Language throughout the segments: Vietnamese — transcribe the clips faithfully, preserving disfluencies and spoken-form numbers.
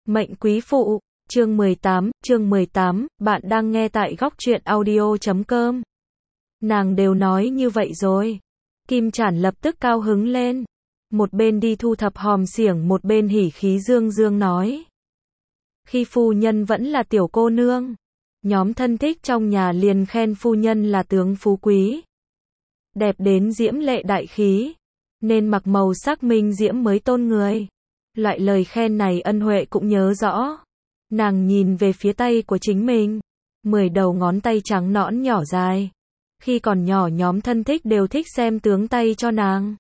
Mệnh quý phụ, chương mười tám, chương mười tám, bạn đang nghe tại góc truyện audio chấm com. Nàng đều nói như vậy rồi. Kim Chản lập tức cao hứng lên. Một bên đi thu thập hòm xiểng, một bên hỉ khí dương dương nói. Khi phu nhân vẫn là tiểu cô nương, nhóm thân thích trong nhà liền khen phu nhân là tướng phú quý. Đẹp đến diễm lệ đại khí, nên mặc màu sắc minh diễm mới tôn người. Loại lời khen này Ân Huệ cũng nhớ rõ. Nàng nhìn về phía tay của chính mình. Mười đầu ngón tay trắng nõn nhỏ dài. Khi còn nhỏ nhóm thân thích đều thích xem tướng tay cho nàng.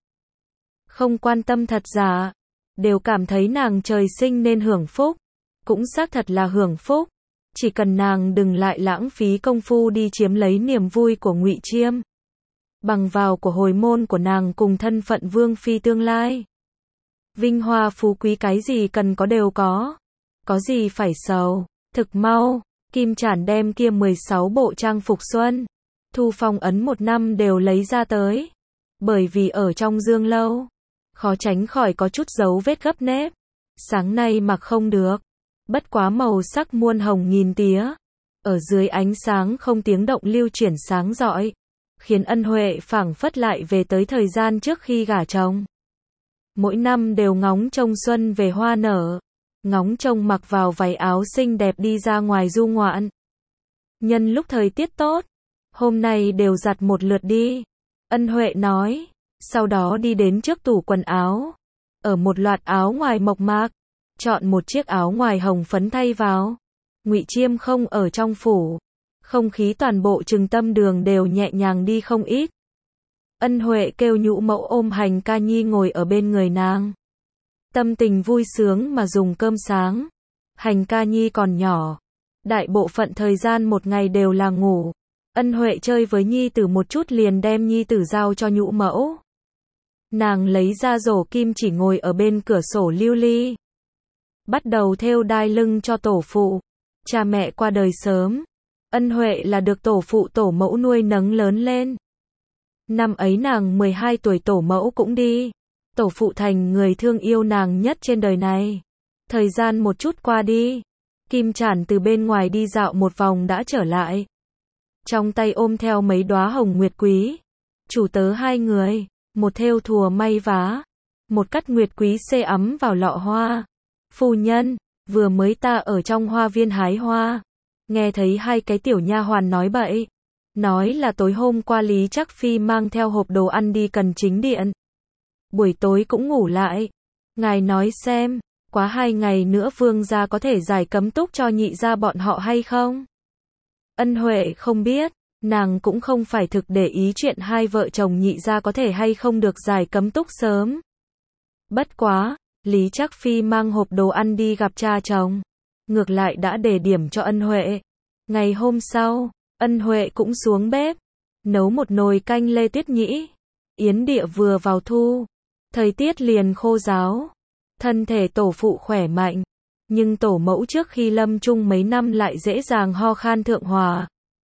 Không quan tâm thật giả. Đều cảm thấy nàng trời sinh nên hưởng phúc. Cũng xác thật là hưởng phúc. Chỉ cần nàng đừng lại lãng phí công phu đi chiếm lấy niềm vui của Ngụy Chiêm. Bằng vào của hồi môn của nàng cùng thân phận vương phi tương lai. Vinh hoa phú quý cái gì cần có đều có. Có gì phải sầu. Thực mau, Kim Chản đem kia mười sáu bộ trang phục xuân, thu phong ấn một năm đều lấy ra tới. Bởi vì ở trong dương lâu, khó tránh khỏi có chút dấu vết gấp nếp. Sáng nay mặc không được. Bất quá màu sắc muôn hồng nghìn tía. Ở dưới ánh sáng không tiếng động lưu chuyển sáng rọi. Khiến Ân Huệ phảng phất lại về tới thời gian trước khi gả chồng. Mỗi năm đều ngóng trông xuân về hoa nở. Ngóng trông mặc vào váy áo xinh đẹp đi ra ngoài du ngoạn. Nhân lúc thời tiết tốt, hôm nay đều giặt một lượt đi. Ân Huệ nói, sau đó đi đến trước tủ quần áo. Ở một loạt áo ngoài mộc mạc, chọn một chiếc áo ngoài hồng phấn thay vào. Ngụy Chiêm không ở trong phủ. Không khí toàn bộ Trừng Tâm Đường đều nhẹ nhàng đi không ít. Ân Huệ kêu nhũ mẫu ôm Hành Ca Nhi ngồi ở bên người nàng. Tâm tình vui sướng mà dùng cơm sáng. Hành Ca Nhi còn nhỏ. Đại bộ phận thời gian một ngày đều là ngủ. Ân Huệ chơi với Nhi tử một chút liền đem Nhi tử giao cho nhũ mẫu. Nàng lấy ra rổ kim chỉ ngồi ở bên cửa sổ lưu ly. Bắt đầu thêu đai lưng cho tổ phụ. Cha mẹ qua đời sớm. Ân Huệ là được tổ phụ tổ mẫu nuôi nấng lớn lên. Năm ấy nàng mười hai tuổi tổ mẫu cũng đi. Tổ phụ thành người thương yêu nàng nhất trên đời này. Thời gian một chút qua đi. Kim Chản từ bên ngoài đi dạo một vòng đã trở lại. Trong tay ôm theo mấy đóa hồng nguyệt quý. Chủ tớ hai người. Một thêu thùa may vá. Một cắt nguyệt quý xê ấm vào lọ hoa. Phu nhân, vừa mới ta ở trong hoa viên hái hoa. Nghe thấy hai cái tiểu nha hoàn nói bậy. Nói là tối hôm qua Lý Trắc Phi mang theo hộp đồ ăn đi Cần Chính Điện. Buổi tối cũng ngủ lại. Ngài nói xem, quá hai ngày nữa vương gia có thể giải cấm túc cho nhị gia bọn họ hay không? Ân Huệ không biết, nàng cũng không phải thực để ý chuyện hai vợ chồng nhị gia có thể hay không được giải cấm túc sớm. Bất quá, Lý Trắc Phi mang hộp đồ ăn đi gặp cha chồng. Ngược lại đã đề điểm cho Ân Huệ. Ngày hôm sau, Ân Huệ cũng xuống bếp. Nấu một nồi canh lê tuyết nhĩ. Yến địa vừa vào thu. Thời tiết liền khô ráo. Thân thể tổ phụ khỏe mạnh. Nhưng tổ mẫu trước khi lâm chung mấy năm lại dễ dàng ho khan thượng hòa.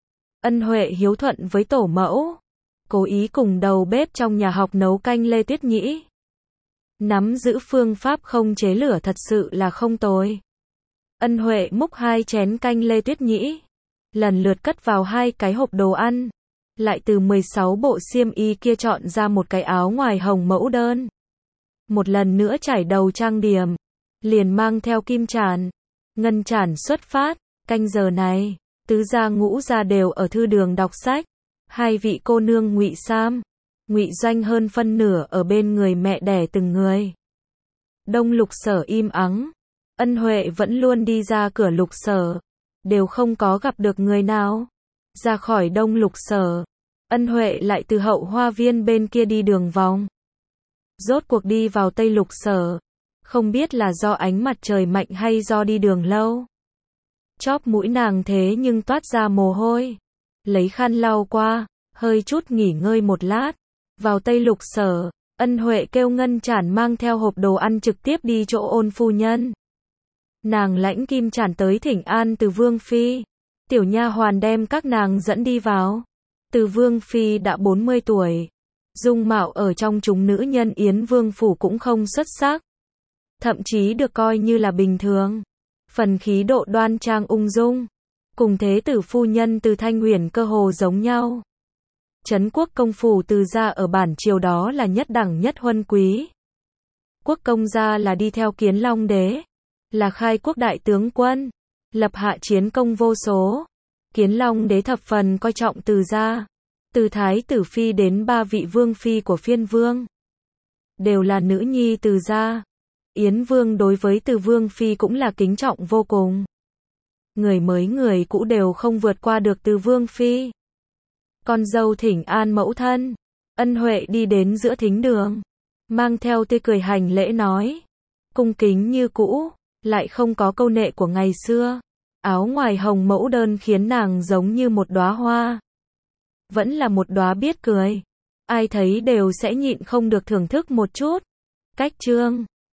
Ân Huệ hiếu thuận với tổ mẫu. Cố ý cùng đầu bếp trong nhà học nấu canh lê tuyết nhĩ. Nắm giữ phương pháp không chế lửa thật sự là không tồi. Ân Huệ múc hai chén canh lê tuyết nhĩ. Lần lượt cất vào hai cái hộp đồ ăn. Lại từ mười sáu bộ xiêm y kia chọn ra một cái áo ngoài hồng mẫu đơn. Một lần nữa trải đầu trang điểm. Liền mang theo Kim Chản. Ngân Chản xuất phát. Canh giờ này, tứ gia ngũ gia đều ở thư đường đọc sách. Hai vị cô nương Ngụy Sam, Ngụy Doanh hơn phân nửa ở bên người mẹ đẻ từng người. Đông Lục Sở im ắng. Ân Huệ vẫn luôn đi ra cửa Lục Sở. Đều không có gặp được người nào. Ra khỏi Đông Lục Sở. Ân Huệ lại từ hậu hoa viên bên kia đi đường vòng. Rốt cuộc đi vào Tây Lục Sở. Không biết là do ánh mặt trời mạnh hay do đi đường lâu. Chóp mũi nàng thế nhưng toát ra mồ hôi. Lấy khăn lau qua, hơi chút nghỉ ngơi một lát. Vào Tây Lục Sở, Ân Huệ kêu Ngân Chản mang theo hộp đồ ăn trực tiếp đi chỗ Ôn phu nhân. Nàng lãnh Kim Chản tới thỉnh an từ Vương Phi. Tiểu nha hoàn đem các nàng dẫn đi vào. Từ Vương Phi đã bốn mươi tuổi. Dung mạo ở trong chúng nữ nhân Yến Vương Phủ cũng không xuất sắc. Thậm chí được coi như là bình thường. Phần khí độ đoan trang ung dung, cùng thế tử phu nhân Từ Thanh Huyền cơ hồ giống nhau. Trấn quốc công phủ Từ gia ở bản triều đó là nhất đẳng nhất huân quý. Quốc công gia là đi theo Kiến Long đế, là khai quốc đại tướng quân, lập hạ chiến công vô số. Kiến Long đế thập phần coi trọng Từ gia, từ thái tử phi đến ba vị vương phi của phiên vương, đều là nữ nhi Từ gia. Yến vương đối với Từ vương phi cũng là kính trọng vô cùng. Người mới người cũ đều không vượt qua được Từ vương phi. Con dâu thỉnh an mẫu thân, Ân Huệ đi đến giữa thính đường, mang theo tươi cười hành lễ nói, cung kính như cũ, lại không có câu nệ của ngày xưa. Áo ngoài hồng mẫu đơn khiến nàng giống như một đóa hoa, vẫn là một đóa biết cười, ai thấy đều sẽ nhịn không được thưởng thức một chút. Cách chương